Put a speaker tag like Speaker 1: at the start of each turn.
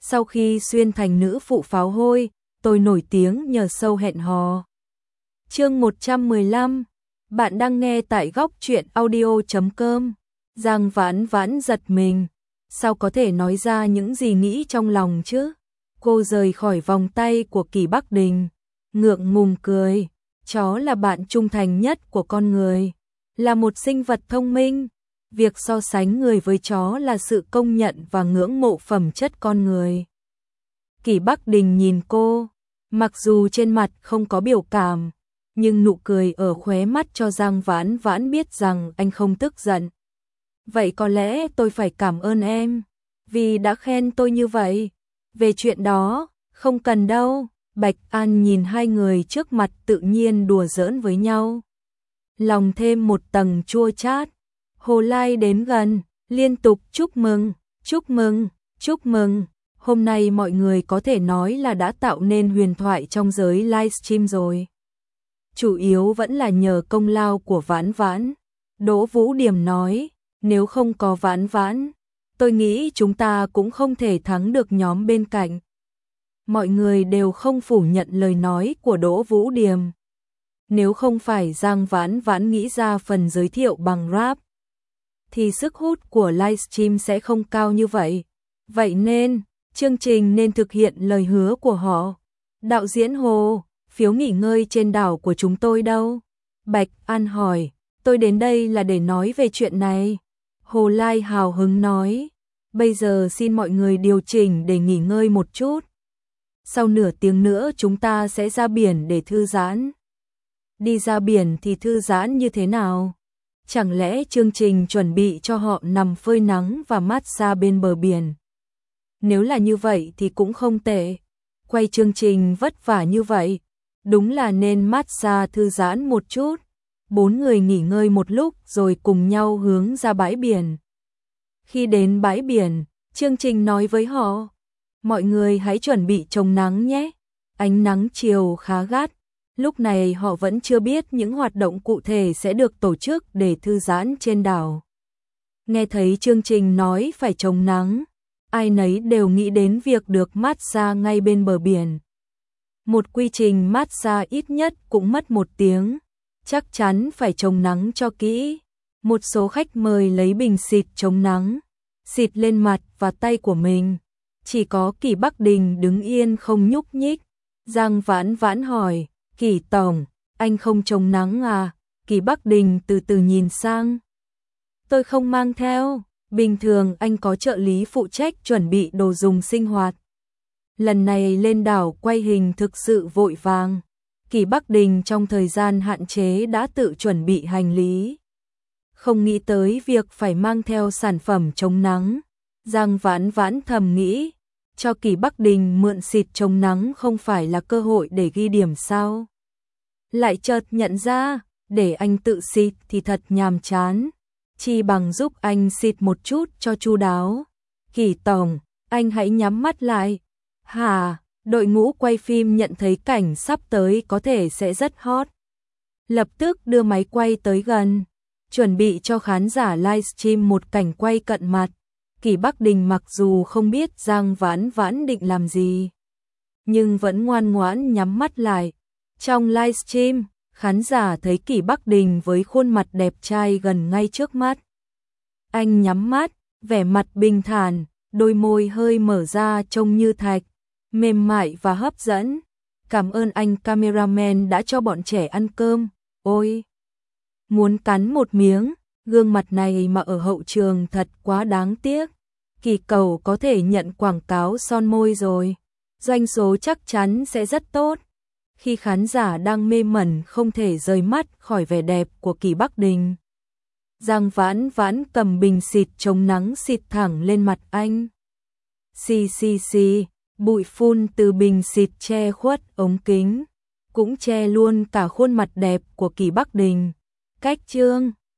Speaker 1: Sau khi xuyên thành nữ phụ pháo hôi, tôi nổi tiếng nhờ show hẹn hò. Chương 115. Bạn đang nghe tại góc truyện audio.com. Giang Vãn Vãn giật mình. Sao có thể nói ra những gì nghĩ trong lòng chứ? Cô rời khỏi vòng tay của Kỳ Bắc Đình, ngượng ngùng cười. Chó là bạn trung thành nhất của con người, là một sinh vật thông minh. Việc so sánh người với chó là sự công nhận và ngưỡng mộ phẩm chất con người. Kỳ Bắc Đình nhìn cô, mặc dù trên mặt không có biểu cảm, nhưng nụ cười ở khóe mắt cho Giang Vãn Vãn biết rằng anh không tức giận. Vậy có lẽ tôi phải cảm ơn em, vì đã khen tôi như vậy. Về chuyện đó, không cần đâu. Bạch An nhìn hai người trước mặt tự nhiên đùa giỡn với nhau. Lòng thêm một tầng chua chát. Hồ Lai đến gần, liên tục chúc mừng, chúc mừng, chúc mừng. Hôm nay mọi người có thể nói là đã tạo nên huyền thoại trong giới livestream rồi. Chủ yếu vẫn là nhờ công lao của Vãn Vãn. Đỗ Vũ Điểm nói, nếu không có Vãn Vãn, tôi nghĩ chúng ta cũng không thể thắng được nhóm bên cạnh. Mọi người đều không phủ nhận lời nói của Đỗ Vũ Điểm. Nếu không phải Giang Vãn Vãn nghĩ ra phần giới thiệu bằng rap, thì sức hút của livestream sẽ không cao như vậy. Vậy nên, chương trình nên thực hiện lời hứa của họ. Đạo diễn Hồ, phiếu nghỉ ngơi trên đảo của chúng tôi đâu? Bạch An hỏi, tôi đến đây là để nói về chuyện này. Hồ Lai hào hứng nói, bây giờ xin mọi người điều chỉnh để nghỉ ngơi một chút. Sau nửa tiếng nữa chúng ta sẽ ra biển để thư giãn. Đi ra biển thì thư giãn như thế nào? Chẳng lẽ chương trình chuẩn bị cho họ nằm phơi nắng và massage bên bờ biển? Nếu là như vậy thì cũng không tệ. Quay chương trình vất vả như vậy, đúng là nên massage thư giãn một chút. 4 người nghỉ ngơi một lúc rồi cùng nhau hướng ra bãi biển. Khi đến bãi biển, chương trình nói với họ, mọi người hãy chuẩn bị chống nắng nhé. Ánh nắng chiều khá gắt. Lúc này họ vẫn chưa biết những hoạt động cụ thể sẽ được tổ chức để thư giãn trên đảo. Nghe thấy chương trình nói phải chống nắng, ai nấy đều nghĩ đến việc được massage ngay bên bờ biển. Một quy trình massage ít nhất cũng mất 1 tiếng, chắc chắn phải chống nắng cho kỹ. Một số khách mời lấy bình xịt chống nắng, xịt lên mặt và tay của mình. Chỉ có Kỳ Bắc Đình đứng yên không nhúc nhích. Giang Vãn Vãn hỏi, Kỳ tổng, anh không chống nắng à? Kỳ Bắc Đình từ từ nhìn sang. Tôi không mang theo, bình thường anh có trợ lý phụ trách chuẩn bị đồ dùng sinh hoạt. Lần này lên đảo quay hình thực sự vội vàng. Kỳ Bắc Đình trong thời gian hạn chế đã tự chuẩn bị hành lý. Không nghĩ tới việc phải mang theo sản phẩm chống nắng. Giang Vãn Vãn thầm nghĩ, cho Kỳ Bắc Đình mượn xịt chống nắng không phải là cơ hội để ghi điểm sao? Lại chợt nhận ra, để anh tự xịt thì thật nhàm chán. Chi bằng giúp anh xịt một chút cho chu đáo. Kỳ tổng, anh hãy nhắm mắt lại. Hả? Đội ngũ quay phim nhận thấy cảnh sắp tới có thể sẽ rất hot. Lập tức đưa máy quay tới gần, chuẩn bị cho khán giả livestream một cảnh quay cận mặt. Kỳ Bắc Đình mặc dù không biết Giang Vãn Vãn định làm gì, nhưng vẫn ngoan ngoãn nhắm mắt lại. Trong livestream, khán giả thấy Kỳ Bắc Đình với khuôn mặt đẹp trai gần ngay trước mắt. Anh nhắm mắt, vẻ mặt bình thản, đôi môi hơi mở ra trông như thạch, mềm mại và hấp dẫn. Cảm ơn anh cameraman đã cho bọn trẻ ăn cơm. Ôi, muốn cắn một miếng, gương mặt này mà ở hậu trường thật quá đáng tiếc. Kỳ cầu có thể nhận quảng cáo son môi rồi, doanh số chắc chắn sẽ rất tốt. Khi khán giả đang mê mẩn không thể rời mắt khỏi vẻ đẹp của Kỳ Bắc Đình, Giang Vãn Vãn cầm bình xịt chống nắng xịt thẳng lên mặt anh. Xì xì xì, bụi phun từ bình xịt che khuất ống kính, cũng che luôn cả khuôn mặt đẹp của Kỳ Bắc Đình. Cách chương